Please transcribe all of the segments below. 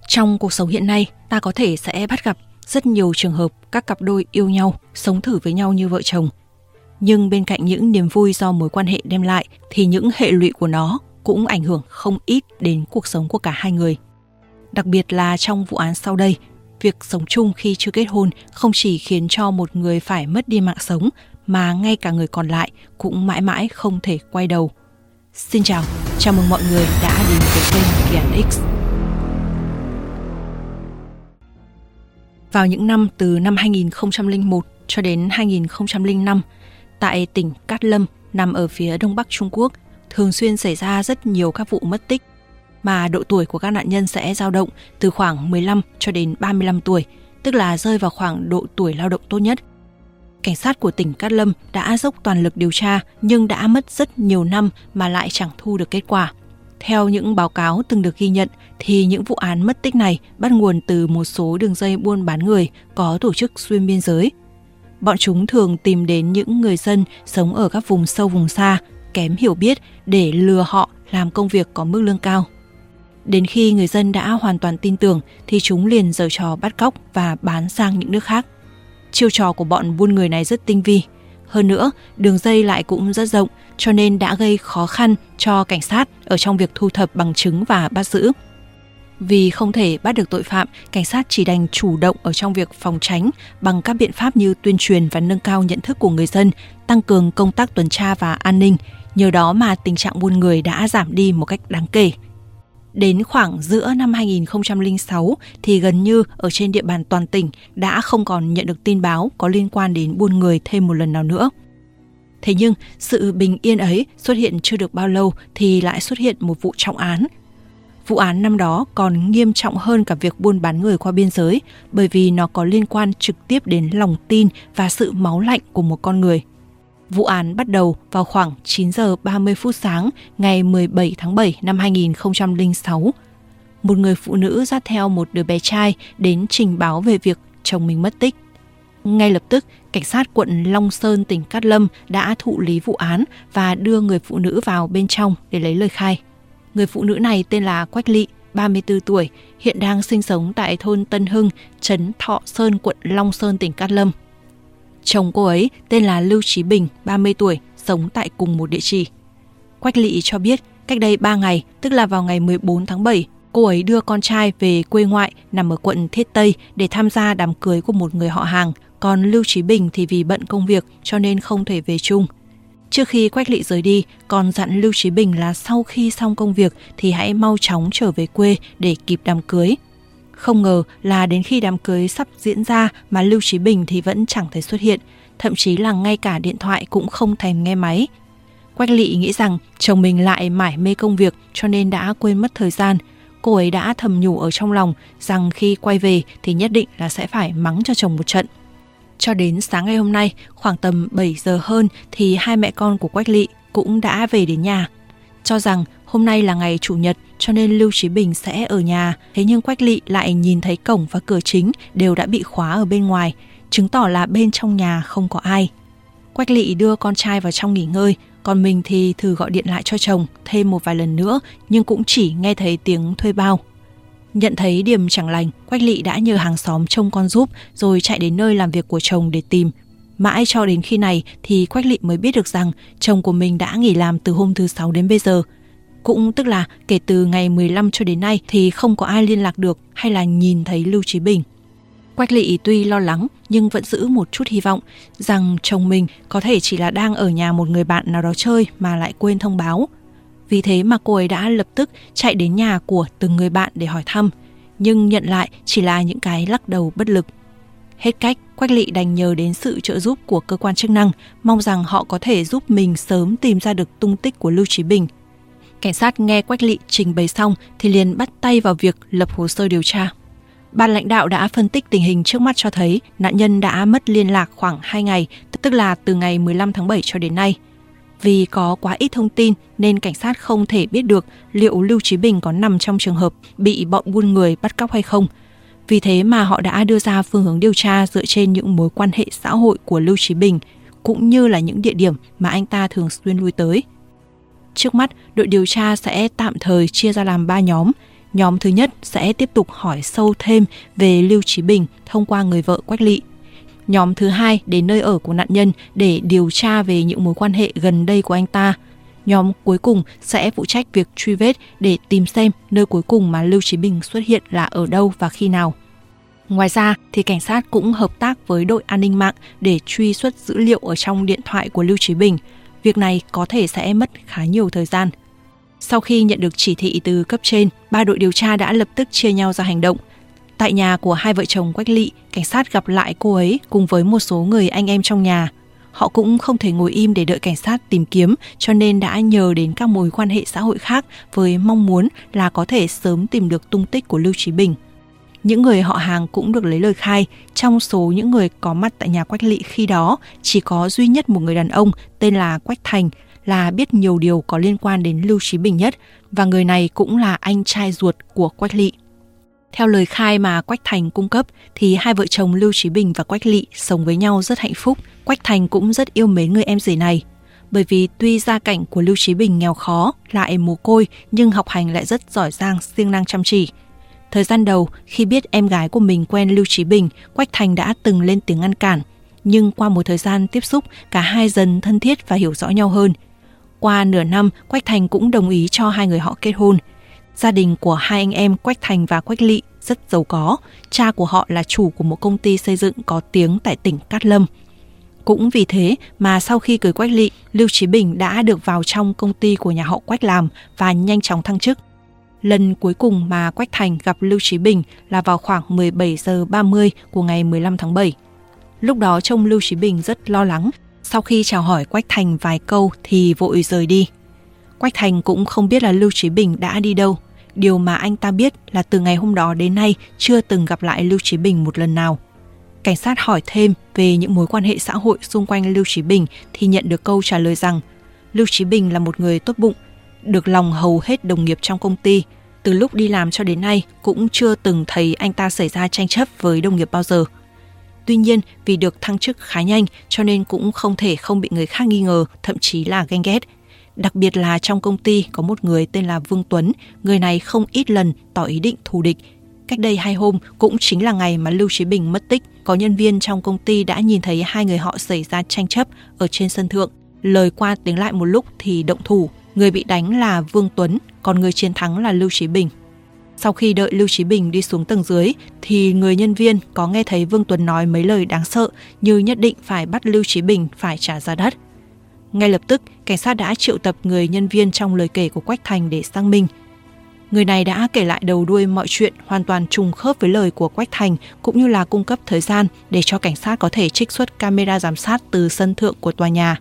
Trong cuộc sống hiện nay, ta có thể sẽ bắt gặp rất nhiều trường hợp các cặp đôi yêu nhau, sống thử với nhau như vợ chồng. Nhưng bên cạnh những niềm vui do mối quan hệ đem lại thì những hệ lụy của nó cũng ảnh hưởng không ít đến cuộc sống của cả hai người. Đặc biệt là trong vụ án sau đây, việc sống chung khi chưa kết hôn không chỉ khiến cho một người phải mất đi mạng sống mà ngay cả người còn lại cũng mãi mãi không thể quay đầu. Xin chào, chào mừng mọi người đã đến với kênh Kỳ Án X. Vào những năm từ năm 2001 cho đến 2005, tại tỉnh Cát Lâm nằm ở phía đông bắc Trung Quốc, thường xuyên xảy ra rất nhiều các vụ mất tích, mà độ tuổi của các nạn nhân sẽ dao động từ khoảng 15 cho đến 35 tuổi, tức là rơi vào khoảng độ tuổi lao động tốt nhất. Cảnh sát của tỉnh Cát Lâm đã dốc toàn lực điều tra nhưng đã mất rất nhiều năm mà lại chẳng thu được kết quả. Theo những báo cáo từng được ghi nhận thì những vụ án mất tích này bắt nguồn từ một số đường dây buôn bán người có tổ chức xuyên biên giới. Bọn chúng thường tìm đến những người dân sống ở các vùng sâu vùng xa, kém hiểu biết để lừa họ làm công việc có mức lương cao. Đến khi người dân đã hoàn toàn tin tưởng thì chúng liền giở trò bắt cóc và bán sang những nước khác. Chiêu trò của bọn buôn người này rất tinh vi. Hơn nữa, đường dây lại cũng rất rộng cho nên đã gây khó khăn cho cảnh sát ở trong việc thu thập bằng chứng và bắt giữ. Vì không thể bắt được tội phạm, cảnh sát chỉ đành chủ động ở trong việc phòng tránh bằng các biện pháp như tuyên truyền và nâng cao nhận thức của người dân, tăng cường công tác tuần tra và an ninh. Nhờ đó mà tình trạng buôn người đã giảm đi một cách đáng kể. Đến khoảng giữa năm 2006 thì gần như ở trên địa bàn toàn tỉnh đã không còn nhận được tin báo có liên quan đến buôn người thêm một lần nào nữa. Thế nhưng sự bình yên ấy xuất hiện chưa được bao lâu thì lại xuất hiện một vụ trọng án. Vụ án năm đó còn nghiêm trọng hơn cả việc buôn bán người qua biên giới bởi vì nó có liên quan trực tiếp đến lòng tin và sự máu lạnh của một con người. Vụ án bắt đầu vào khoảng 9 giờ 30 phút sáng ngày 17 tháng 7 năm 2006. Một người phụ nữ dắt theo một đứa bé trai đến trình báo về việc chồng mình mất tích. Ngay lập tức, cảnh sát quận Long Sơn, tỉnh Cát Lâm đã thụ lý vụ án và đưa người phụ nữ vào bên trong để lấy lời khai. Người phụ nữ này tên là Quách Lị, 34 tuổi, hiện đang sinh sống tại thôn Tân Hưng, trấn Thọ Sơn, quận Long Sơn, tỉnh Cát Lâm. Chồng cô ấy tên là Lưu Chí Bình, 30 tuổi, sống tại cùng một địa chỉ. Quách Lị cho biết cách đây 3 ngày, tức là vào ngày 14 tháng 7, cô ấy đưa con trai về quê ngoại nằm ở quận Thiết Tây để tham gia đám cưới của một người họ hàng. Còn Lưu Chí Bình thì vì bận công việc cho nên không thể về chung. Trước khi Quách Lị rời đi, còn dặn Lưu Chí Bình là sau khi xong công việc thì hãy mau chóng trở về quê để kịp đám cưới. Không ngờ là đến khi đám cưới sắp diễn ra mà Lưu Chí Bình thì vẫn chẳng thấy xuất hiện, thậm chí là ngay cả điện thoại cũng không thèm nghe máy. Quách Lị nghĩ rằng chồng mình lại mải mê công việc cho nên đã quên mất thời gian. Cô ấy đã thầm nhủ ở trong lòng rằng khi quay về thì nhất định là sẽ phải mắng cho chồng một trận. Cho đến sáng ngày hôm nay, khoảng tầm 7 giờ hơn thì hai mẹ con của Quách Lị cũng đã về đến nhà. Cho rằng hôm nay là ngày Chủ nhật cho nên Lưu Chí Bình sẽ ở nhà. Thế nhưng Quách Lị lại nhìn thấy cổng và cửa chính đều đã bị khóa ở bên ngoài, chứng tỏ là bên trong nhà không có ai. Quách Lị đưa con trai vào trong nghỉ ngơi, còn mình thì thử gọi điện lại cho chồng thêm một vài lần nữa nhưng cũng chỉ nghe thấy tiếng thuê bao. Nhận thấy điểm chẳng lành, Quách Lị đã nhờ hàng xóm trông con giúp rồi chạy đến nơi làm việc của chồng để tìm. Mãi cho đến khi này thì Quách Lị mới biết được rằng chồng của mình đã nghỉ làm từ hôm thứ 6 đến bây giờ. Cũng tức là kể từ ngày 15 cho đến nay thì không có ai liên lạc được hay là nhìn thấy Lưu Chí Bình. Quách Lị tuy lo lắng nhưng vẫn giữ một chút hy vọng rằng chồng mình có thể chỉ là đang ở nhà một người bạn nào đó chơi mà lại quên thông báo. Vì thế mà cô ấy đã lập tức chạy đến nhà của từng người bạn để hỏi thăm, nhưng nhận lại chỉ là những cái lắc đầu bất lực. Hết cách, Quách Lị đành nhờ đến sự trợ giúp của cơ quan chức năng, mong rằng họ có thể giúp mình sớm tìm ra được tung tích của Lưu Chí Bình. Cảnh sát nghe Quách Lị trình bày xong thì liền bắt tay vào việc lập hồ sơ điều tra. Ban lãnh đạo đã phân tích tình hình trước mắt cho thấy nạn nhân đã mất liên lạc khoảng 2 ngày, tức là từ ngày 15 tháng 7 cho đến nay. Vì có quá ít thông tin nên cảnh sát không thể biết được liệu Lưu Chí Bình có nằm trong trường hợp bị bọn buôn người bắt cóc hay không. Vì thế mà họ đã đưa ra phương hướng điều tra dựa trên những mối quan hệ xã hội của Lưu Chí Bình, cũng như là những địa điểm mà anh ta thường xuyên lui tới. Trước mắt, đội điều tra sẽ tạm thời chia ra làm 3 nhóm. Nhóm thứ nhất sẽ tiếp tục hỏi sâu thêm về Lưu Chí Bình thông qua người vợ Quách Lị. Nhóm thứ hai đến nơi ở của nạn nhân để điều tra về những mối quan hệ gần đây của anh ta. Nhóm cuối cùng sẽ phụ trách việc truy vết để tìm xem nơi cuối cùng mà Lưu Chí Bình xuất hiện là ở đâu và khi nào. Ngoài ra thì cảnh sát cũng hợp tác với đội an ninh mạng để truy xuất dữ liệu ở trong điện thoại của Lưu Chí Bình. Việc này có thể sẽ mất khá nhiều thời gian. Sau khi nhận được chỉ thị từ cấp trên, 3 đội điều tra đã lập tức chia nhau ra hành động. Tại nhà của hai vợ chồng Quách Lị, cảnh sát gặp lại cô ấy cùng với một số người anh em trong nhà. Họ cũng không thể ngồi im để đợi cảnh sát tìm kiếm, cho nên đã nhờ đến các mối quan hệ xã hội khác với mong muốn là có thể sớm tìm được tung tích của Lưu Chí Bình. Những người họ hàng cũng được lấy lời khai. Trong số những người có mặt tại nhà Quách Lị khi đó, chỉ có duy nhất một người đàn ông tên là Quách Thành là biết nhiều điều có liên quan đến Lưu Chí Bình nhất, và người này cũng là anh trai ruột của Quách Lị. Theo lời khai mà Quách Thành cung cấp thì hai vợ chồng Lưu Chí Bình và Quách Lị sống với nhau rất hạnh phúc. Quách Thành cũng rất yêu mến người em rể này. Bởi vì tuy gia cảnh của Lưu Chí Bình nghèo khó, lại mồ côi, nhưng học hành lại rất giỏi giang, siêng năng chăm chỉ. Thời gian đầu, khi biết em gái của mình quen Lưu Chí Bình, Quách Thành đã từng lên tiếng ngăn cản. Nhưng qua một thời gian tiếp xúc, cả hai dần thân thiết và hiểu rõ nhau hơn. Qua nửa năm, Quách Thành cũng đồng ý cho hai người họ kết hôn. Gia đình của hai anh em Quách Thành và Quách Lị rất giàu có. Cha của họ là chủ của một công ty xây dựng có tiếng tại tỉnh Cát Lâm. Cũng vì thế mà sau khi cưới Quách Lị, Lưu Chí Bình đã được vào trong công ty của nhà họ Quách làm và nhanh chóng thăng chức. Lần cuối cùng mà Quách Thành gặp Lưu Chí Bình là vào khoảng 17 giờ 30 của ngày 15 tháng 7. Lúc đó trông Lưu Chí Bình rất lo lắng. Sau khi chào hỏi Quách Thành vài câu thì vội rời đi. Quách Thành cũng không biết là Lưu Chí Bình đã đi đâu. Điều mà anh ta biết là từ ngày hôm đó đến nay chưa từng gặp lại Lưu Chí Bình một lần nào. Cảnh sát hỏi thêm về những mối quan hệ xã hội xung quanh Lưu Chí Bình thì nhận được câu trả lời rằng Lưu Chí Bình là một người tốt bụng, được lòng hầu hết đồng nghiệp trong công ty. Từ lúc đi làm cho đến nay cũng chưa từng thấy anh ta xảy ra tranh chấp với đồng nghiệp bao giờ. Tuy nhiên vì được thăng chức khá nhanh cho nên cũng không thể không bị người khác nghi ngờ, thậm chí là ganh ghét. Đặc biệt là trong công ty có một người tên là Vương Tuấn, người này không ít lần tỏ ý định thù địch. Cách đây 2 hôm, cũng chính là ngày mà Lưu Chí Bình mất tích, có nhân viên trong công ty đã nhìn thấy hai người họ xảy ra tranh chấp ở trên sân thượng. Lời qua tiếng lại một lúc thì động thủ. Người bị đánh là Vương Tuấn, còn người chiến thắng là Lưu Chí Bình. Sau khi đợi Lưu Chí Bình đi xuống tầng dưới thì người nhân viên có nghe thấy Vương Tuấn nói mấy lời đáng sợ như nhất định phải bắt Lưu Chí Bình phải trả giá đắt. Ngay lập tức, cảnh sát đã triệu tập người nhân viên trong lời kể của Quách Thành để xác minh. Người này đã kể lại đầu đuôi mọi chuyện hoàn toàn trùng khớp với lời của Quách Thành, cũng như là cung cấp thời gian để cho cảnh sát có thể trích xuất camera giám sát từ sân thượng của tòa nhà.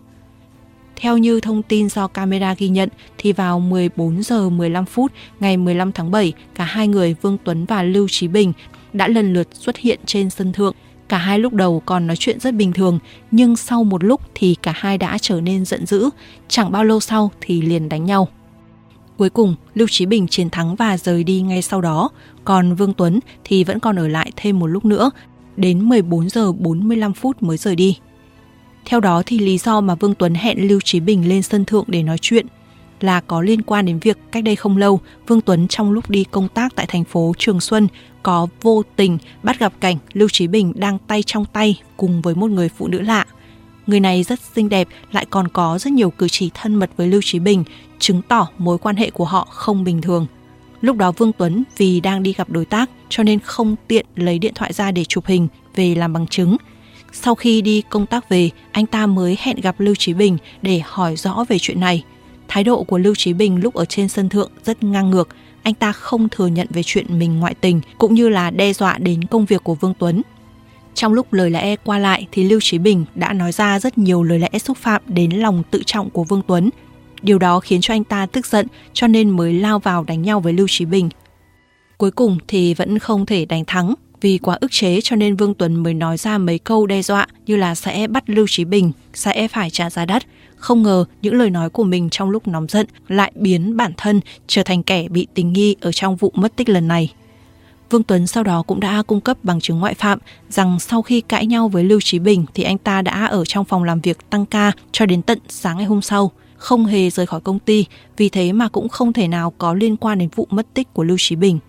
Theo như thông tin do camera ghi nhận thì vào 14 giờ 15 phút ngày 15 tháng 7, cả hai người Vương Tuấn và Lưu Chí Bình đã lần lượt xuất hiện trên sân thượng. Cả hai lúc đầu còn nói chuyện rất bình thường, nhưng sau một lúc thì cả hai đã trở nên giận dữ, chẳng bao lâu sau thì liền đánh nhau. Cuối cùng, Lưu Chí Bình chiến thắng và rời đi ngay sau đó, còn Vương Tuấn thì vẫn còn ở lại thêm một lúc nữa, đến 14 giờ 45 phút mới rời đi. Theo đó thì lý do mà Vương Tuấn hẹn Lưu Chí Bình lên sân thượng để nói chuyện là có liên quan đến việc cách đây không lâu, Vương Tuấn trong lúc đi công tác tại thành phố Trường Xuân có vô tình bắt gặp cảnh Lưu Chí Bình đang tay trong tay cùng với một người phụ nữ lạ. Người này rất xinh đẹp, lại còn có rất nhiều cử chỉ thân mật với Lưu Chí Bình, chứng tỏ mối quan hệ của họ không bình thường. Lúc đó Vương Tuấn vì đang đi gặp đối tác cho nên không tiện lấy điện thoại ra để chụp hình về làm bằng chứng. Sau khi đi công tác về, anh ta mới hẹn gặp Lưu Chí Bình để hỏi rõ về chuyện này. Thái độ của Lưu Chí Bình lúc ở trên sân thượng rất ngang ngược. Anh ta không thừa nhận về chuyện mình ngoại tình, cũng như là đe dọa đến công việc của Vương Tuấn. Trong lúc lời lẽ qua lại thì Lưu Chí Bình đã nói ra rất nhiều lời lẽ xúc phạm đến lòng tự trọng của Vương Tuấn. Điều đó khiến cho anh ta tức giận cho nên mới lao vào đánh nhau với Lưu Chí Bình. Cuối cùng thì vẫn không thể đánh thắng. Vì quá ức chế cho nên Vương Tuấn mới nói ra mấy câu đe dọa như là sẽ bắt Lưu Chí Bình, sẽ phải trả giá đắt. Không ngờ những lời nói của mình trong lúc nóng giận lại biến bản thân trở thành kẻ bị tình nghi ở trong vụ mất tích lần này. Vương Tuấn sau đó cũng đã cung cấp bằng chứng ngoại phạm rằng sau khi cãi nhau với Lưu Chí Bình thì anh ta đã ở trong phòng làm việc tăng ca cho đến tận sáng ngày hôm sau, không hề rời khỏi công ty, vì thế mà cũng không thể nào có liên quan đến vụ mất tích của Lưu Chí Bình.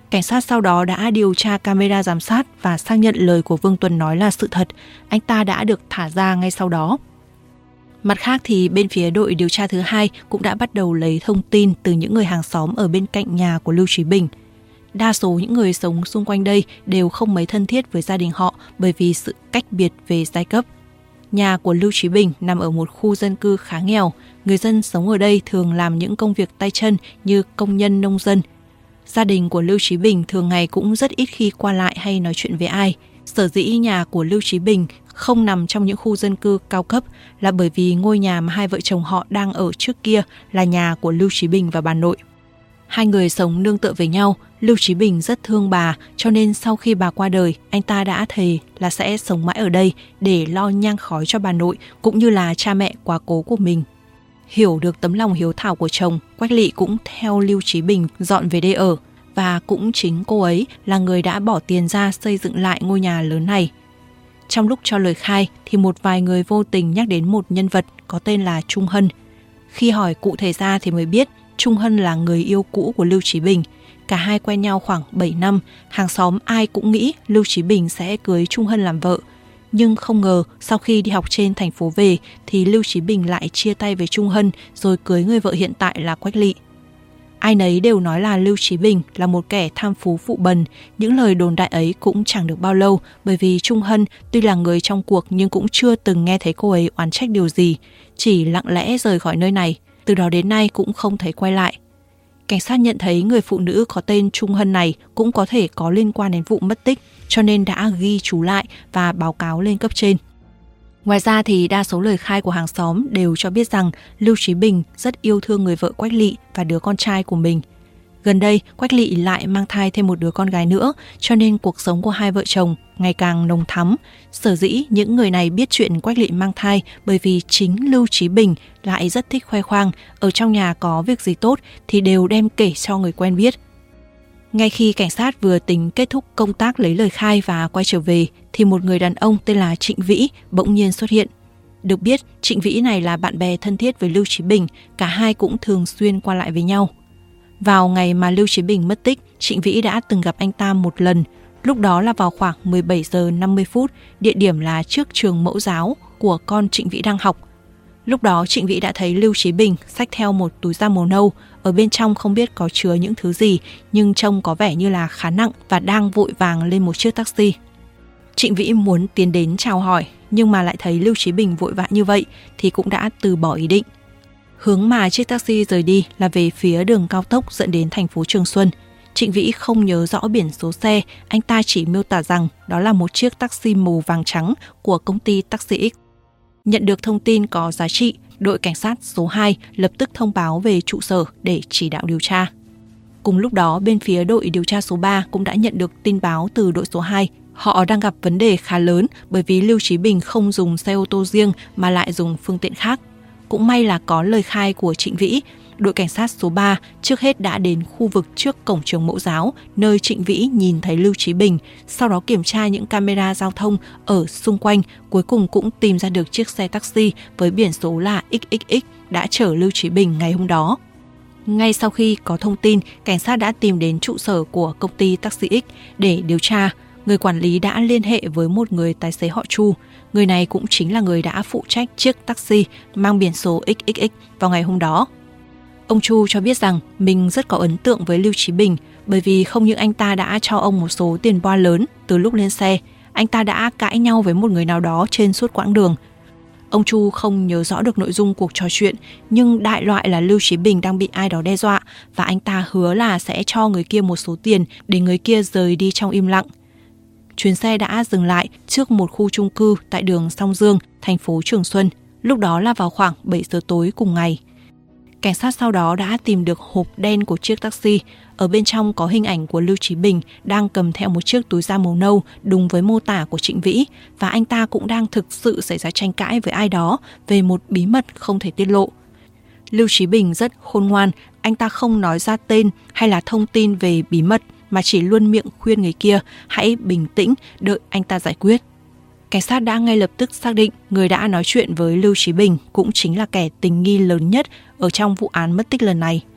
Cảnh sát sau đó đã điều tra camera giám sát và xác nhận lời của Vương Tuấn nói là sự thật. Anh ta đã được thả ra ngay sau đó. Mặt khác thì bên phía đội điều tra thứ hai cũng đã bắt đầu lấy thông tin từ những người hàng xóm ở bên cạnh nhà của Lưu Trí Bình. Đa số những người sống xung quanh đây đều không mấy thân thiết với gia đình họ bởi vì sự cách biệt về giai cấp. Nhà của Lưu Trí Bình nằm ở một khu dân cư khá nghèo. Người dân sống ở đây thường làm những công việc tay chân như công nhân nông dân. Gia đình của Lưu Trí Bình thường ngày cũng rất ít khi qua lại hay nói chuyện với ai. Sở dĩ nhà của Lưu Trí Bình không nằm trong những khu dân cư cao cấp là bởi vì ngôi nhà mà hai vợ chồng họ đang ở trước kia là nhà của Lưu Trí Bình và bà nội. Hai người sống nương tựa với nhau, Lưu Trí Bình rất thương bà, cho nên sau khi bà qua đời, anh ta đã thề là sẽ sống mãi ở đây để lo nhang khói cho bà nội cũng như là cha mẹ quá cố của mình. Hiểu được tấm lòng hiếu thảo của chồng, Quách Lị cũng theo Lưu Trí Bình dọn về đây ở, và cũng chính cô ấy là người đã bỏ tiền ra xây dựng lại ngôi nhà lớn này. Trong lúc cho lời khai thì một vài người vô tình nhắc đến một nhân vật có tên là Trung Hân. Khi hỏi cụ thể ra thì mới biết Trung Hân là người yêu cũ của Lưu Trí Bình. Cả hai quen nhau khoảng 7 năm, hàng xóm ai cũng nghĩ Lưu Trí Bình sẽ cưới Trung Hân làm vợ. Nhưng không ngờ sau khi đi học trên thành phố về thì Lưu Trí Bình lại chia tay với Trung Hân rồi cưới người vợ hiện tại là Quách Lị. Ai nấy đều nói là Lưu Trí Bình là một kẻ tham phú phụ bần. Những lời đồn đại ấy cũng chẳng được bao lâu bởi vì Trung Hân tuy là người trong cuộc nhưng cũng chưa từng nghe thấy cô ấy oán trách điều gì, chỉ lặng lẽ rời khỏi nơi này. Từ đó đến nay cũng không thấy quay lại. Cảnh sát nhận thấy người phụ nữ có tên Trung Hân này cũng có thể có liên quan đến vụ mất tích, cho nên đã ghi chú lại và báo cáo lên cấp trên. Ngoài ra thì đa số lời khai của hàng xóm đều cho biết rằng Lưu Trí Bình rất yêu thương người vợ Quách Lị và đứa con trai của mình. Gần đây, Quách Lị lại mang thai thêm một đứa con gái nữa, cho nên cuộc sống của hai vợ chồng ngày càng nồng thắm. Sở dĩ những người này biết chuyện Quách Lị mang thai bởi vì chính Lưu Trí Bình lại rất thích khoe khoang, ở trong nhà có việc gì tốt thì đều đem kể cho người quen biết. Ngay khi cảnh sát vừa tính kết thúc công tác lấy lời khai và quay trở về, thì một người đàn ông tên là Trịnh Vĩ bỗng nhiên xuất hiện. Được biết, Trịnh Vĩ này là bạn bè thân thiết với Lưu Trí Bình, cả hai cũng thường xuyên qua lại với nhau. Vào ngày mà Lưu Trí Bình mất tích, Trịnh Vĩ đã từng gặp anh ta một lần. Lúc đó là vào khoảng 17 giờ 50 phút, địa điểm là trước trường mẫu giáo của con Trịnh Vĩ đang học. Lúc đó Trịnh Vĩ đã thấy Lưu Trí Bình xách theo một túi da màu nâu, ở bên trong không biết có chứa những thứ gì, nhưng trông có vẻ như là khá nặng và đang vội vàng lên một chiếc taxi. Trịnh Vĩ muốn tiến đến chào hỏi, nhưng mà lại thấy Lưu Trí Bình vội vã như vậy thì cũng đã từ bỏ ý định. Hướng mà chiếc taxi rời đi là về phía đường cao tốc dẫn đến thành phố Trường Xuân. Trịnh Vĩ không nhớ rõ biển số xe, anh ta chỉ miêu tả rằng đó là một chiếc taxi màu vàng trắng của công ty Taxi X. Nhận được thông tin có giá trị, đội cảnh sát số 2 lập tức thông báo về trụ sở để chỉ đạo điều tra. Cùng lúc đó, bên phía đội điều tra số 3 cũng đã nhận được tin báo từ đội số 2. Họ đang gặp vấn đề khá lớn bởi vì Lưu Trí Bình không dùng xe ô tô riêng mà lại dùng phương tiện khác. Cũng may là có lời khai của Trịnh Vĩ, đội cảnh sát số 3 trước hết đã đến khu vực trước cổng trường mẫu giáo nơi Trịnh Vĩ nhìn thấy Lưu Trí Bình, sau đó kiểm tra những camera giao thông ở xung quanh, cuối cùng cũng tìm ra được chiếc xe taxi với biển số là XXX đã chở Lưu Trí Bình ngày hôm đó. Ngay sau khi có thông tin, cảnh sát đã tìm đến trụ sở của công ty Taxi X để điều tra. Người quản lý đã liên hệ với một người tài xế họ Chu. Người này cũng chính là người đã phụ trách chiếc taxi mang biển số XXX vào ngày hôm đó. Ông Chu cho biết rằng mình rất có ấn tượng với Lưu Trí Bình bởi vì không những anh ta đã cho ông một số tiền boa lớn từ lúc lên xe, anh ta đã cãi nhau với một người nào đó trên suốt quãng đường. Ông Chu không nhớ rõ được nội dung cuộc trò chuyện, nhưng đại loại là Lưu Trí Bình đang bị ai đó đe dọa và anh ta hứa là sẽ cho người kia một số tiền để người kia rời đi trong im lặng. Chuyến xe đã dừng lại trước một khu chung cư tại đường Song Dương, thành phố Trường Xuân. Lúc đó là vào khoảng 7 giờ tối cùng ngày. Cảnh sát sau đó đã tìm được hộp đen của chiếc taxi. Ở bên trong có hình ảnh của Lưu Trí Bình đang cầm theo một chiếc túi da màu nâu đúng với mô tả của Trịnh Vĩ, và anh ta cũng đang thực sự xảy ra tranh cãi với ai đó về một bí mật không thể tiết lộ. Lưu Trí Bình rất khôn ngoan, anh ta không nói ra tên hay là thông tin về bí mật mà chỉ luôn miệng khuyên người kia hãy bình tĩnh đợi anh ta giải quyết. Cảnh sát đã ngay lập tức xác định người đã nói chuyện với Lưu Trí Bình cũng chính là kẻ tình nghi lớn nhất ở trong vụ án mất tích lần này.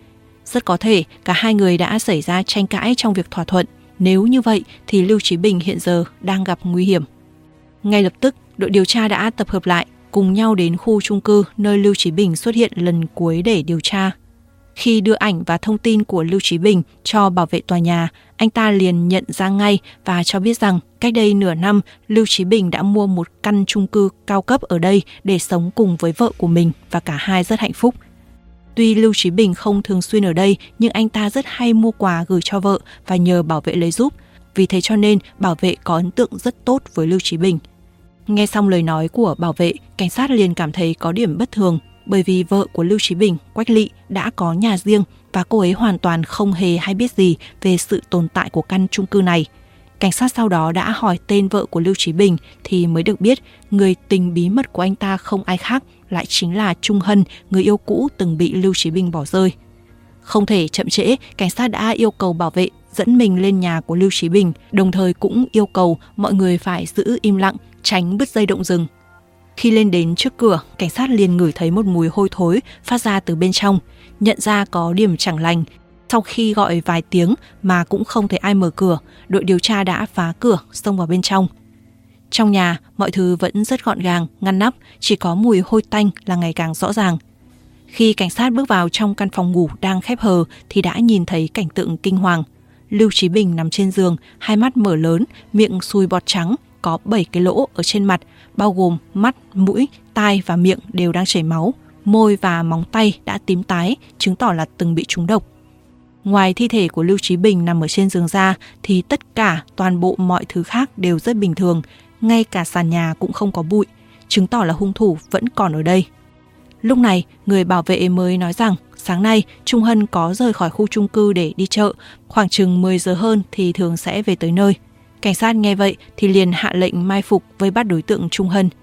Rất có thể cả hai người đã xảy ra tranh cãi trong việc thỏa thuận. Nếu như vậy thì Lưu Chí Bình hiện giờ đang gặp nguy hiểm. Ngay lập tức, đội điều tra đã tập hợp lại, cùng nhau đến khu chung cư nơi Lưu Chí Bình xuất hiện lần cuối để điều tra. Khi đưa ảnh và thông tin của Lưu Chí Bình cho bảo vệ tòa nhà, anh ta liền nhận ra ngay và cho biết rằng cách đây nửa năm, Lưu Chí Bình đã mua một căn chung cư cao cấp ở đây để sống cùng với vợ của mình và cả hai rất hạnh phúc. Tuy Lưu Chí Bình không thường xuyên ở đây, nhưng anh ta rất hay mua quà gửi cho vợ và nhờ bảo vệ lấy giúp. Vì thế cho nên bảo vệ có ấn tượng rất tốt với Lưu Chí Bình. Nghe xong lời nói của bảo vệ, cảnh sát liền cảm thấy có điểm bất thường, bởi vì vợ của Lưu Chí Bình, Quách Lị, đã có nhà riêng và cô ấy hoàn toàn không hề hay biết gì về sự tồn tại của căn chung cư này. Cảnh sát sau đó đã hỏi tên vợ của Lưu Chí Bình thì mới được biết người tình bí mật của anh ta không ai khác lại chính là Trung Hân, người yêu cũ từng bị Lưu Chí Bình bỏ rơi. Không thể chậm trễ, cảnh sát đã yêu cầu bảo vệ dẫn mình lên nhà của Lưu Chí Bình, đồng thời cũng yêu cầu mọi người phải giữ im lặng, tránh bứt dây động rừng. Khi lên đến trước cửa, cảnh sát liền ngửi thấy một mùi hôi thối phát ra từ bên trong, nhận ra có điểm chẳng lành. Sau khi gọi vài tiếng mà cũng không thấy ai mở cửa, đội điều tra đã phá cửa, xông vào bên trong. Trong nhà, mọi thứ vẫn rất gọn gàng, ngăn nắp, chỉ có mùi hôi tanh là ngày càng rõ ràng. Khi cảnh sát bước vào trong căn phòng ngủ đang khép hờ thì đã nhìn thấy cảnh tượng kinh hoàng. Lưu Chí Bình nằm trên giường, hai mắt mở lớn, miệng sùi bọt trắng, có 7 cái lỗ ở trên mặt, bao gồm mắt, mũi, tai và miệng đều đang chảy máu. Môi và móng tay đã tím tái, chứng tỏ là từng bị trúng độc. Ngoài thi thể của Lưu Chí Bình nằm ở trên giường ra thì tất cả toàn bộ mọi thứ khác đều rất bình thường, ngay cả sàn nhà cũng không có bụi, chứng tỏ là hung thủ vẫn còn ở đây. Lúc này, người bảo vệ mới nói rằng sáng nay Trung Hân có rời khỏi khu chung cư để đi chợ, khoảng chừng 10 giờ hơn thì thường sẽ về tới nơi. Cảnh sát nghe vậy thì liền hạ lệnh mai phục vây bắt đối tượng Trung Hân.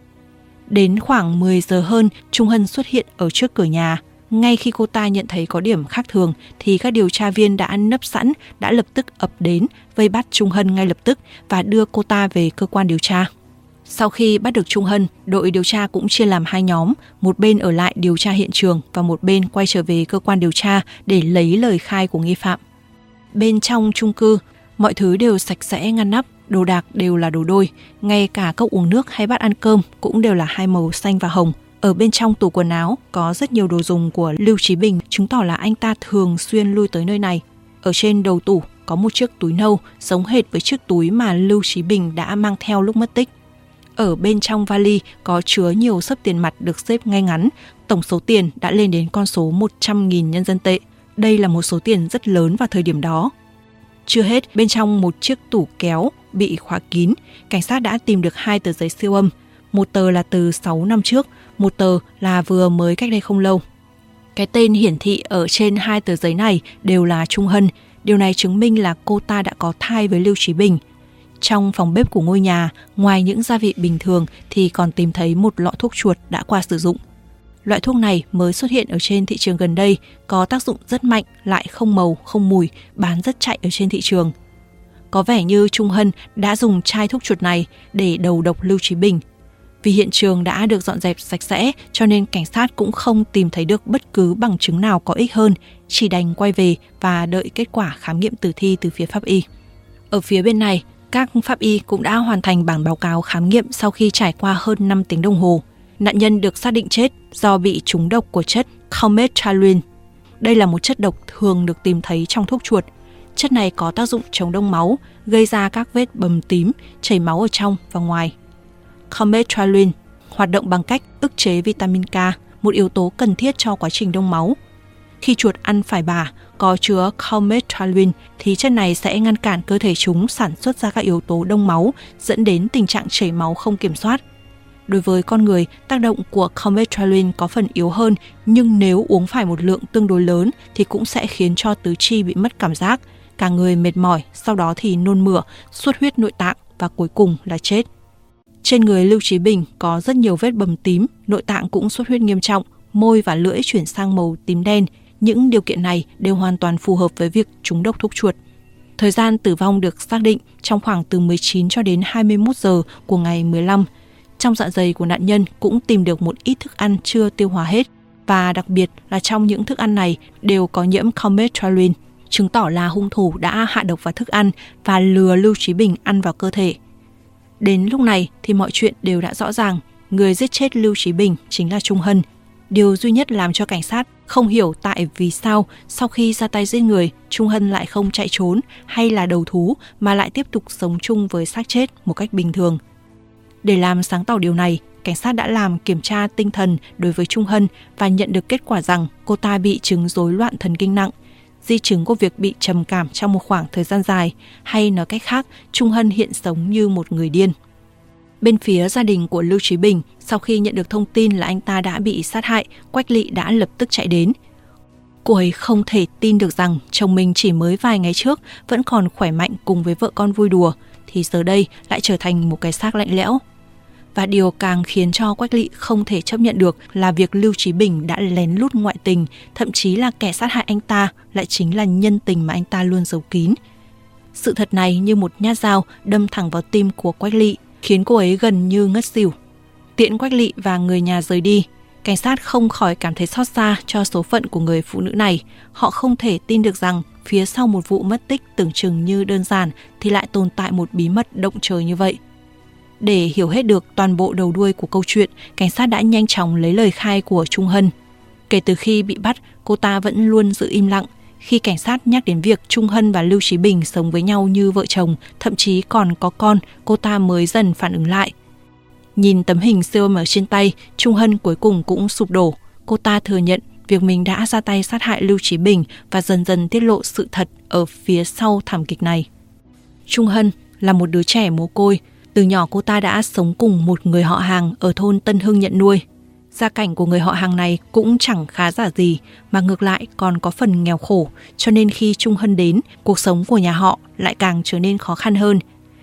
Đến khoảng 10 giờ hơn, Trung Hân xuất hiện ở trước cửa nhà. Ngay khi cô ta nhận thấy có điểm khác thường thì các điều tra viên đã nấp sẵn, đã lập tức ập đến, vây bắt Trung Hân ngay lập tức và đưa cô ta về cơ quan điều tra. Sau khi bắt được Trung Hân, đội điều tra cũng chia làm hai nhóm, một bên ở lại điều tra hiện trường và một bên quay trở về cơ quan điều tra để lấy lời khai của nghi phạm. Bên trong chung cư, mọi thứ đều sạch sẽ ngăn nắp, đồ đạc đều là đồ đôi, ngay cả cốc uống nước hay bát ăn cơm cũng đều là hai màu xanh và hồng. Ở bên trong tủ quần áo có rất nhiều đồ dùng của Lưu Chí Bình, chứng tỏ là anh ta thường xuyên lui tới nơi này. Ở trên đầu tủ có một chiếc túi nâu giống hệt với chiếc túi mà Lưu Chí Bình đã mang theo lúc mất tích. Ở bên trong vali có chứa nhiều xấp tiền mặt được xếp ngay ngắn, tổng số tiền đã lên đến con số 100.000 nhân dân tệ. Đây là một số tiền rất lớn vào thời điểm đó. Chưa hết, bên trong một chiếc tủ kéo bị khóa kín, cảnh sát đã tìm được 2 tờ giấy siêu âm. Một tờ là từ 6 năm trước, một tờ là vừa mới cách đây không lâu. Cái tên hiển thị ở trên 2 tờ giấy này đều là Trung Hân. Điều này chứng minh là cô ta đã có thai với Lưu Chí Bình. Trong phòng bếp của ngôi nhà, ngoài những gia vị bình thường thì còn tìm thấy một lọ thuốc chuột đã qua sử dụng. Loại thuốc này mới xuất hiện ở trên thị trường gần đây, có tác dụng rất mạnh, lại không màu, không mùi, bán rất chạy ở trên thị trường. Có vẻ như Trung Hân đã dùng chai thuốc chuột này để đầu độc Lưu Chí Bình. Vì hiện trường đã được dọn dẹp sạch sẽ cho nên cảnh sát cũng không tìm thấy được bất cứ bằng chứng nào có ích hơn, chỉ đành quay về và đợi kết quả khám nghiệm tử thi từ phía pháp y. Ở phía bên này, các pháp y cũng đã hoàn thành bản báo cáo khám nghiệm sau khi trải qua hơn 5 tiếng đồng hồ. Nạn nhân được xác định chết do bị trúng độc của chất Cometolin. Đây là một chất độc thường được tìm thấy trong thuốc chuột. Chất này có tác dụng chống đông máu, gây ra các vết bầm tím, chảy máu ở trong và ngoài. Cometolin hoạt động bằng cách ức chế vitamin K, một yếu tố cần thiết cho quá trình đông máu. Khi chuột ăn phải bả có chứa Cometolin thì chất này sẽ ngăn cản cơ thể chúng sản xuất ra các yếu tố đông máu, dẫn đến tình trạng chảy máu không kiểm soát. Đối với con người, tác động của Cometolin có phần yếu hơn, nhưng nếu uống phải một lượng tương đối lớn thì cũng sẽ khiến cho tứ chi bị mất cảm giác, cả người mệt mỏi, sau đó thì nôn mửa, xuất huyết nội tạng và cuối cùng là chết. Trên người Lưu Chí Bình có rất nhiều vết bầm tím, nội tạng cũng xuất huyết nghiêm trọng, môi và lưỡi chuyển sang màu tím đen. Những điều kiện này đều hoàn toàn phù hợp với việc trúng độc thuốc chuột. Thời gian tử vong được xác định trong khoảng từ 19 cho đến 21 giờ của ngày 15. Trong dạ dày của nạn nhân cũng tìm được một ít thức ăn chưa tiêu hóa hết. và đặc biệt là trong những thức ăn này đều có nhiễm cometolin, chứng tỏ là hung thủ đã hạ độc vào thức ăn và lừa Lưu Trí Bình ăn vào cơ thể. Đến lúc này thì mọi chuyện đều đã rõ ràng, người giết chết Lưu Trí Bình chính là Trung Hân. Điều duy nhất làm cho cảnh sát không hiểu tại vì sao sau khi ra tay giết người, Trung Hân lại không chạy trốn hay là đầu thú mà lại tiếp tục sống chung với xác chết một cách bình thường. Để làm sáng tỏ điều này, cảnh sát đã làm kiểm tra tinh thần đối với Trung Hân và nhận được kết quả rằng cô ta bị chứng rối loạn thần kinh nặng, di chứng của việc bị trầm cảm trong một khoảng thời gian dài, hay nói cách khác, Trung Hân hiện sống như một người điên. Bên phía gia đình của Lưu Trí Bình, sau khi nhận được thông tin là anh ta đã bị sát hại, Quách Lị đã lập tức chạy đến. Cô ấy không thể tin được rằng chồng mình chỉ mới vài ngày trước vẫn còn khỏe mạnh cùng với vợ con vui đùa, thì giờ đây lại trở thành một cái xác lạnh lẽo. Và điều càng khiến cho Quách Lị không thể chấp nhận được là việc Lưu Trí Bình đã lén lút ngoại tình, thậm chí là kẻ sát hại anh ta lại chính là nhân tình mà anh ta luôn giấu kín. Sự thật này như một nhát dao đâm thẳng vào tim của Quách Lị, khiến cô ấy gần như ngất xỉu. Tiễn Quách Lị và người nhà rời đi, cảnh sát không khỏi cảm thấy xót xa cho số phận của người phụ nữ này. Họ không thể tin được rằng phía sau một vụ mất tích tưởng chừng như đơn giản thì lại tồn tại một bí mật động trời như vậy. Để hiểu hết được toàn bộ đầu đuôi của câu chuyện, cảnh sát đã nhanh chóng lấy lời khai của Trung Hân. Kể từ khi bị bắt, cô ta vẫn luôn giữ im lặng. Khi cảnh sát nhắc đến việc Trung Hân và Lưu Trí Bình sống với nhau như vợ chồng, thậm chí còn có con, cô ta mới dần phản ứng lại. Nhìn tấm hình siêu âm ở trên tay, Trung Hân cuối cùng cũng sụp đổ. Cô ta thừa nhận việc mình đã ra tay sát hại Lưu Trí Bình và dần dần tiết lộ sự thật ở phía sau thảm kịch này. Trung Hân là một đứa trẻ mồ côi. Từ nhỏ cô ta đã sống cùng một người họ hàng ở thôn Tân Hưng nhận nuôi. Gia cảnh của người họ hàng này cũng chẳng khá giả gì, mà ngược lại còn có phần nghèo khổ, cho nên khi Trung Hân đến, cuộc sống của nhà họ lại càng trở nên khó khăn hơn.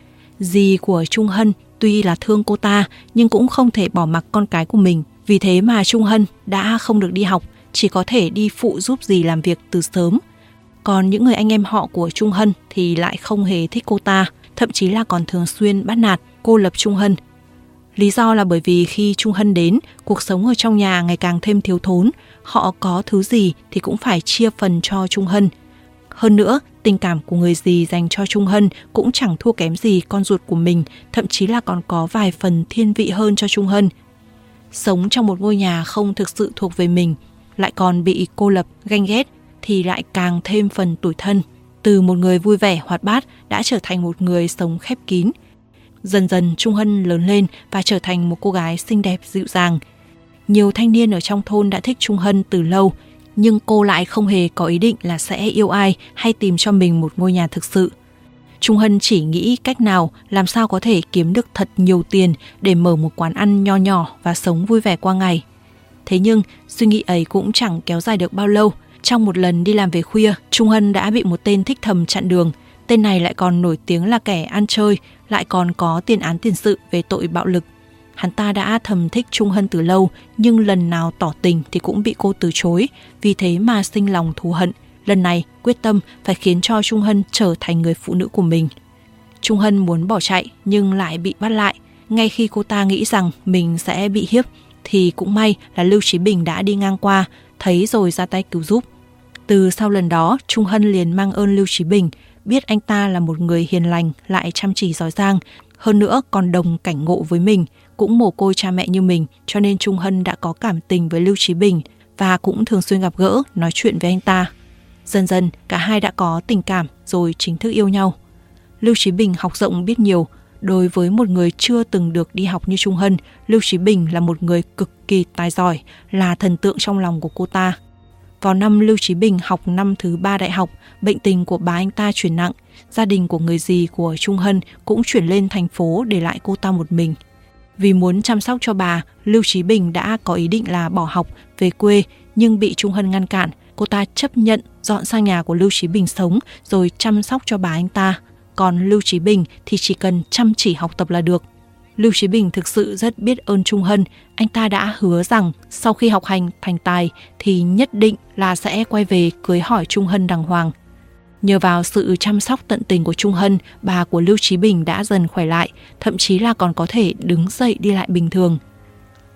Dì của Trung Hân tuy là thương cô ta, nhưng cũng không thể bỏ mặc con cái của mình. Vì thế mà Trung Hân đã không được đi học, chỉ có thể đi phụ giúp dì làm việc từ sớm. Còn những người anh em họ của Trung Hân thì lại không hề thích cô ta, thậm chí là còn thường xuyên bắt nạt, cô lập Trung Hân. Lý do là bởi vì khi Trung Hân đến, cuộc sống ở trong nhà ngày càng thêm thiếu thốn, họ có thứ gì thì cũng phải chia phần cho Trung Hân. Hơn nữa, tình cảm của người dì dành cho Trung Hân cũng chẳng thua kém gì con ruột của mình, thậm chí là còn có vài phần thiên vị hơn cho Trung Hân. Sống trong một ngôi nhà không thực sự thuộc về mình, lại còn bị cô lập, ganh ghét, thì lại càng thêm phần tủi thân. Từ một người vui vẻ, hoạt bát đã trở thành một người sống khép kín. Dần dần Trung Hân lớn lên và trở thành một cô gái xinh đẹp dịu dàng. Nhiều thanh niên ở trong thôn đã thích Trung Hân từ lâu, nhưng cô lại không hề có ý định là sẽ yêu ai hay tìm cho mình một ngôi nhà thực sự. Trung Hân chỉ nghĩ cách nào làm sao có thể kiếm được thật nhiều tiền để mở một quán ăn nho nhỏ và sống vui vẻ qua ngày. Thế nhưng suy nghĩ ấy cũng chẳng kéo dài được bao lâu. Trong một lần đi làm về khuya, Trung Hân đã bị một tên thích thầm chặn đường. Tên này lại còn nổi tiếng là kẻ ăn chơi, lại còn có tiền án tiền sự về tội bạo lực. Hắn ta đã thầm thích Trung Hân từ lâu, nhưng lần nào tỏ tình thì cũng bị cô từ chối, vì thế mà sinh lòng thù hận. Lần này quyết tâm phải khiến cho Trung Hân trở thành người phụ nữ của mình. Trung Hân muốn bỏ chạy nhưng lại bị bắt lại. Ngay khi cô ta nghĩ rằng mình sẽ bị hiếp thì cũng may là Lưu Trí Bình đã đi ngang qua, thấy rồi ra tay cứu giúp. Từ sau lần đó, Trung Hân liền mang ơn Lưu Trí Bình, biết anh ta là một người hiền lành, lại chăm chỉ giỏi giang, hơn nữa còn đồng cảnh ngộ với mình, cũng mồ côi cha mẹ như mình, cho nên Trung Hân đã có cảm tình với Lưu Trí Bình và cũng thường xuyên gặp gỡ, nói chuyện với anh ta. Dần dần, cả hai đã có tình cảm rồi chính thức yêu nhau. Lưu Trí Bình học rộng biết nhiều. Đối với một người chưa từng được đi học như Trung Hân, Lưu Trí Bình là một người cực kỳ tài giỏi, là thần tượng trong lòng của cô ta. Vào năm Lưu Trí Bình học năm thứ 3 đại học, bệnh tình của bà anh ta chuyển nặng. Gia đình của người dì của Trung Hân cũng chuyển lên thành phố để lại cô ta một mình. Vì muốn chăm sóc cho bà, Lưu Trí Bình đã có ý định là bỏ học, về quê, nhưng bị Trung Hân ngăn cản. Cô ta chấp nhận dọn sang nhà của Lưu Trí Bình sống rồi chăm sóc cho bà anh ta. Còn Lưu Trí Bình thì chỉ cần chăm chỉ học tập là được. Lưu Trí Bình thực sự rất biết ơn Trung Hân. Anh ta đã hứa rằng sau khi học hành thành tài thì nhất định là sẽ quay về cưới hỏi Trung Hân đàng hoàng. Nhờ vào sự chăm sóc tận tình của Trung Hân, bà của Lưu Trí Bình đã dần khỏe lại, thậm chí là còn có thể đứng dậy đi lại bình thường.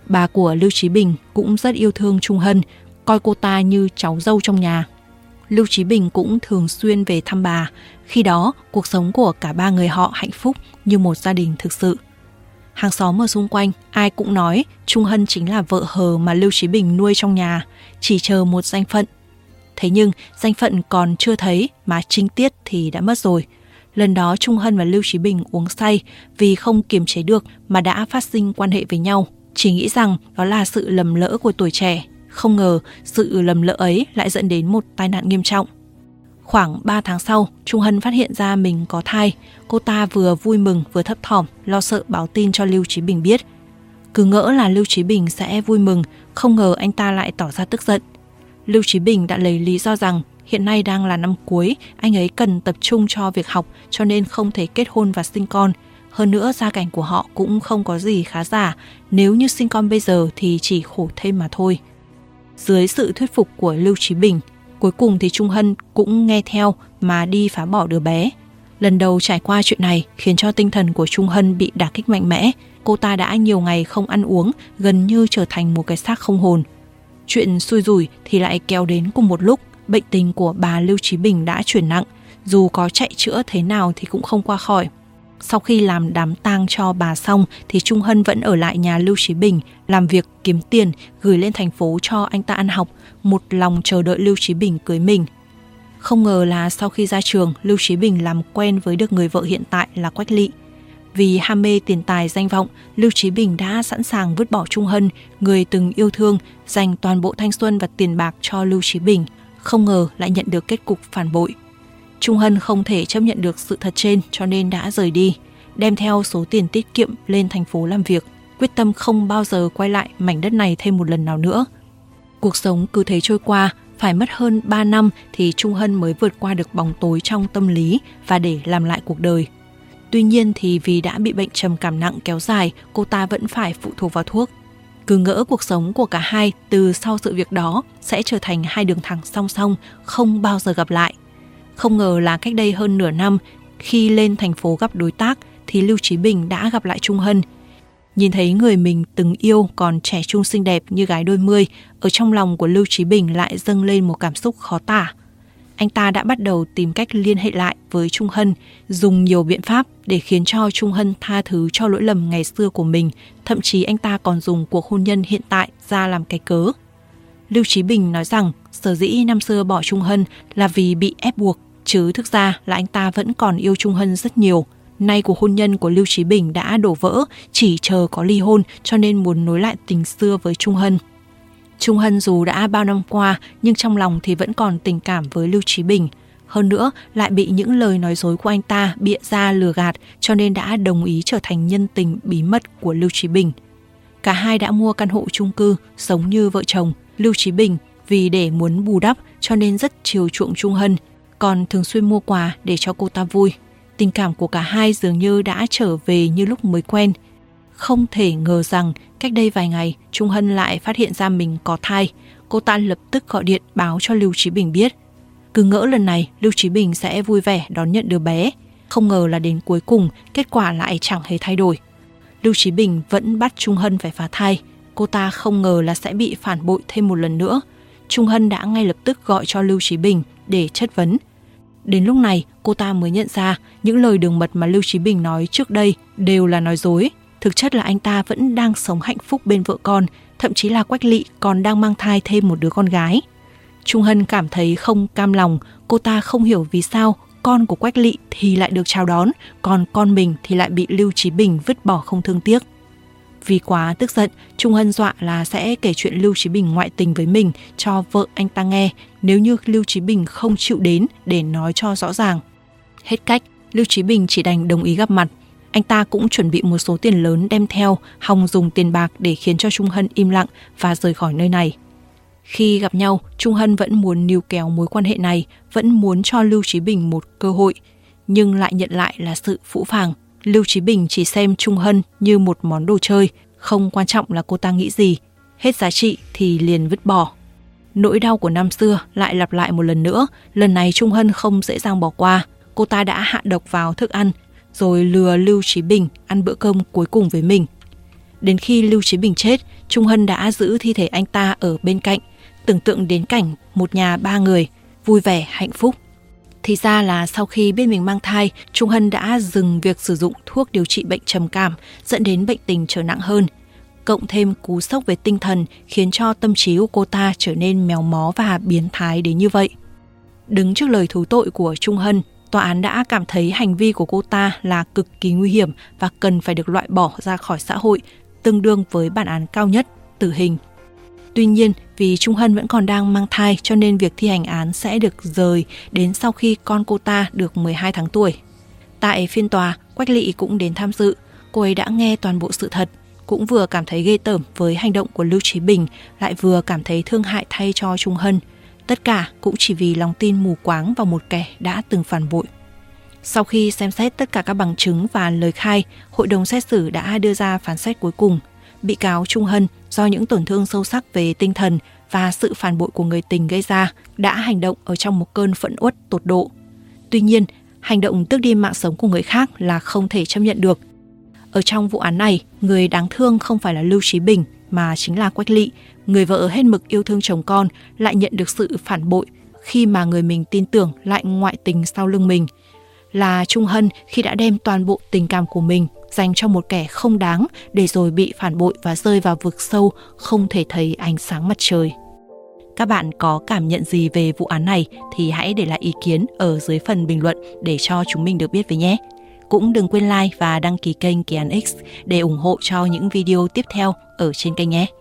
Bà của Lưu Trí Bình cũng rất yêu thương Trung Hân, coi cô ta như cháu dâu trong nhà. Lưu Trí Bình cũng thường xuyên về thăm bà. Khi đó, cuộc sống của cả ba người họ hạnh phúc như một gia đình thực sự. Hàng xóm ở xung quanh ai cũng nói Trung Hân chính là vợ hờ mà Lưu Trí Bình nuôi trong nhà, chỉ chờ một danh phận. Thế nhưng danh phận còn chưa thấy mà trinh tiết thì đã mất rồi. Lần đó Trung Hân và Lưu Trí Bình uống say vì không kiềm chế được mà đã phát sinh quan hệ với nhau. Chỉ nghĩ rằng đó là sự lầm lỡ của tuổi trẻ. Không ngờ sự lầm lỡ ấy lại dẫn đến một tai nạn nghiêm trọng. Khoảng 3 tháng sau, Trung Hân phát hiện ra mình có thai. Cô ta vừa vui mừng vừa thấp thỏm, lo sợ báo tin cho Lưu Trí Bình biết. Cứ ngỡ là Lưu Trí Bình sẽ vui mừng, không ngờ anh ta lại tỏ ra tức giận. Lưu Trí Bình đã lấy lý do rằng hiện nay đang là năm cuối, anh ấy cần tập trung cho việc học cho nên không thể kết hôn và sinh con. Hơn nữa gia cảnh của họ cũng không có gì khá giả, nếu như sinh con bây giờ thì chỉ khổ thêm mà thôi. Dưới sự thuyết phục của Lưu Trí Bình, cuối cùng thì Trung Hân cũng nghe theo mà đi phá bỏ đứa bé. Lần đầu trải qua chuyện này khiến cho tinh thần của Trung Hân bị đả kích mạnh mẽ. Cô ta đã nhiều ngày không ăn uống, gần như trở thành một cái xác không hồn. Chuyện xui rủi thì lại kéo đến cùng một lúc. Bệnh tình của bà Lưu Trí Bình đã chuyển nặng, dù có chạy chữa thế nào thì cũng không qua khỏi. Sau khi làm đám tang cho bà xong thì Trung Hân vẫn ở lại nhà Lưu Trí Bình làm việc kiếm tiền, gửi lên thành phố cho anh ta ăn học, một lòng chờ đợi Lưu Trí Bình cưới mình. Không ngờ là sau khi ra trường, Lưu Trí Bình làm quen với được người vợ hiện tại là Quách Lị. Vì ham mê tiền tài danh vọng, Lưu Trí Bình đã sẵn sàng vứt bỏ Trung Hân, người từng yêu thương, dành toàn bộ thanh xuân và tiền bạc cho Lưu Trí Bình. Không ngờ lại nhận được kết cục phản bội. Trung Hân không thể chấp nhận được sự thật trên cho nên đã rời đi, đem theo số tiền tiết kiệm lên thành phố làm việc, quyết tâm không bao giờ quay lại mảnh đất này thêm một lần nào nữa. Cuộc sống cứ thế trôi qua, phải mất hơn 3 năm thì Trung Hân mới vượt qua được bóng tối trong tâm lý và để làm lại cuộc đời. Tuy nhiên thì vì đã bị bệnh trầm cảm nặng kéo dài, cô ta vẫn phải phụ thuộc vào thuốc. Cứ ngỡ cuộc sống của cả hai từ sau sự việc đó sẽ trở thành hai đường thẳng song song, không bao giờ gặp lại. Không ngờ là cách đây hơn nửa năm, khi lên thành phố gặp đối tác thì Lưu Trí Bình đã gặp lại Trung Hân. Nhìn thấy người mình từng yêu còn trẻ trung xinh đẹp như gái đôi mươi, ở trong lòng của Lưu Trí Bình lại dâng lên một cảm xúc khó tả. Anh ta đã bắt đầu tìm cách liên hệ lại với Trung Hân, dùng nhiều biện pháp để khiến cho Trung Hân tha thứ cho lỗi lầm ngày xưa của mình. Thậm chí anh ta còn dùng cuộc hôn nhân hiện tại ra làm cái cớ. Lưu Trí Bình nói rằng sở dĩ năm xưa bỏ Trung Hân là vì bị ép buộc, chứ thực ra là anh ta vẫn còn yêu Trung Hân rất nhiều. Nay cuộc hôn nhân của Lưu Trí Bình đã đổ vỡ, chỉ chờ có ly hôn cho nên muốn nối lại tình xưa với Trung Hân. Trung Hân dù đã bao năm qua nhưng trong lòng thì vẫn còn tình cảm với Lưu Trí Bình. Hơn nữa lại bị những lời nói dối của anh ta bịa ra lừa gạt cho nên đã đồng ý trở thành nhân tình bí mật của Lưu Trí Bình. Cả hai đã mua căn hộ chung cư, sống như vợ chồng. Lưu Trí Bình vì để muốn bù đắp cho nên rất chiều chuộng Trung Hân, còn thường xuyên mua quà để cho cô ta vui. Tình cảm của cả hai dường như đã trở về như lúc mới quen. Không thể ngờ rằng cách đây vài ngày Trung Hân lại phát hiện ra mình có thai. Cô ta lập tức gọi điện báo cho Lưu Trí Bình biết. Cứ ngỡ lần này Lưu Trí Bình sẽ vui vẻ đón nhận đứa bé. Không ngờ là đến cuối cùng kết quả lại chẳng hề thay đổi. Lưu Trí Bình vẫn bắt Trung Hân phải phá thai. Cô ta không ngờ là sẽ bị phản bội thêm một lần nữa. Trung Hân đã ngay lập tức gọi cho Lưu Trí Bình để chất vấn. Đến lúc này cô ta mới nhận ra những lời đường mật mà Lưu Trí Bình nói trước đây đều là nói dối. Thực chất là anh ta vẫn đang sống hạnh phúc bên vợ con, thậm chí là Quách Lị còn đang mang thai thêm một đứa con gái. Trung Hân cảm thấy không cam lòng, cô ta không hiểu vì sao con của Quách Lị thì lại được chào đón, còn con mình thì lại bị Lưu Trí Bình vứt bỏ không thương tiếc. Vì quá tức giận, Trung Hân dọa là sẽ kể chuyện Lưu Trí Bình ngoại tình với mình cho vợ anh ta nghe nếu như Lưu Trí Bình không chịu đến để nói cho rõ ràng. Hết cách, Lưu Trí Bình chỉ đành đồng ý gặp mặt. Anh ta cũng chuẩn bị một số tiền lớn đem theo, hòng dùng tiền bạc để khiến cho Trung Hân im lặng và rời khỏi nơi này. Khi gặp nhau, Trung Hân vẫn muốn níu kéo mối quan hệ này, vẫn muốn cho Lưu Trí Bình một cơ hội, nhưng lại nhận lại là sự phũ phàng. Lưu Trí Bình chỉ xem Trung Hân như một món đồ chơi, không quan trọng là cô ta nghĩ gì, hết giá trị thì liền vứt bỏ. Nỗi đau của năm xưa lại lặp lại một lần nữa, lần này Trung Hân không dễ dàng bỏ qua. Cô ta đã hạ độc vào thức ăn, rồi lừa Lưu Trí Bình ăn bữa cơm cuối cùng với mình. Đến khi Lưu Chí Bình chết, Trung Hân đã giữ thi thể anh ta ở bên cạnh, tưởng tượng đến cảnh một nhà 3 người, vui vẻ, hạnh phúc. Thì ra là sau khi biết mình mang thai, Trung Hân đã dừng việc sử dụng thuốc điều trị bệnh trầm cảm, dẫn đến bệnh tình trở nặng hơn. Cộng thêm cú sốc về tinh thần khiến cho tâm trí của cô ta trở nên méo mó và biến thái đến như vậy. Đứng trước lời thú tội của Trung Hân, tòa án đã cảm thấy hành vi của cô ta là cực kỳ nguy hiểm và cần phải được loại bỏ ra khỏi xã hội, tương đương với bản án cao nhất, tử hình. Tuy nhiên, vì Trung Hân vẫn còn đang mang thai cho nên việc thi hành án sẽ được dời đến sau khi con cô ta được 12 tháng tuổi. Tại phiên tòa, Quách Lị cũng đến tham dự. Cô ấy đã nghe toàn bộ sự thật, cũng vừa cảm thấy ghê tởm với hành động của Lưu Chí Bình, lại vừa cảm thấy thương hại thay cho Trung Hân. Tất cả cũng chỉ vì lòng tin mù quáng vào một kẻ đã từng phản bội. Sau khi xem xét tất cả các bằng chứng và lời khai, hội đồng xét xử đã đưa ra phán xét cuối cùng. Bị cáo Trung Hân do những tổn thương sâu sắc về tinh thần và sự phản bội của người tình gây ra đã hành động ở trong một cơn phẫn uất tột độ. Tuy nhiên, hành động tước đi mạng sống của người khác là không thể chấp nhận được. Ở trong vụ án này, người đáng thương không phải là Lưu Chí Bình mà chính là Quách Lị, người vợ hết mực yêu thương chồng con lại nhận được sự phản bội khi mà người mình tin tưởng lại ngoại tình sau lưng mình. Là Trung Hân khi đã đem toàn bộ tình cảm của mình dành cho một kẻ không đáng để rồi bị phản bội và rơi vào vực sâu không thể thấy ánh sáng mặt trời. Các bạn có cảm nhận gì về vụ án này thì hãy để lại ý kiến ở dưới phần bình luận để cho chúng mình được biết với nhé. Cũng đừng quên like và đăng ký kênh Kỳ Án X để ủng hộ cho những video tiếp theo ở trên kênh nhé.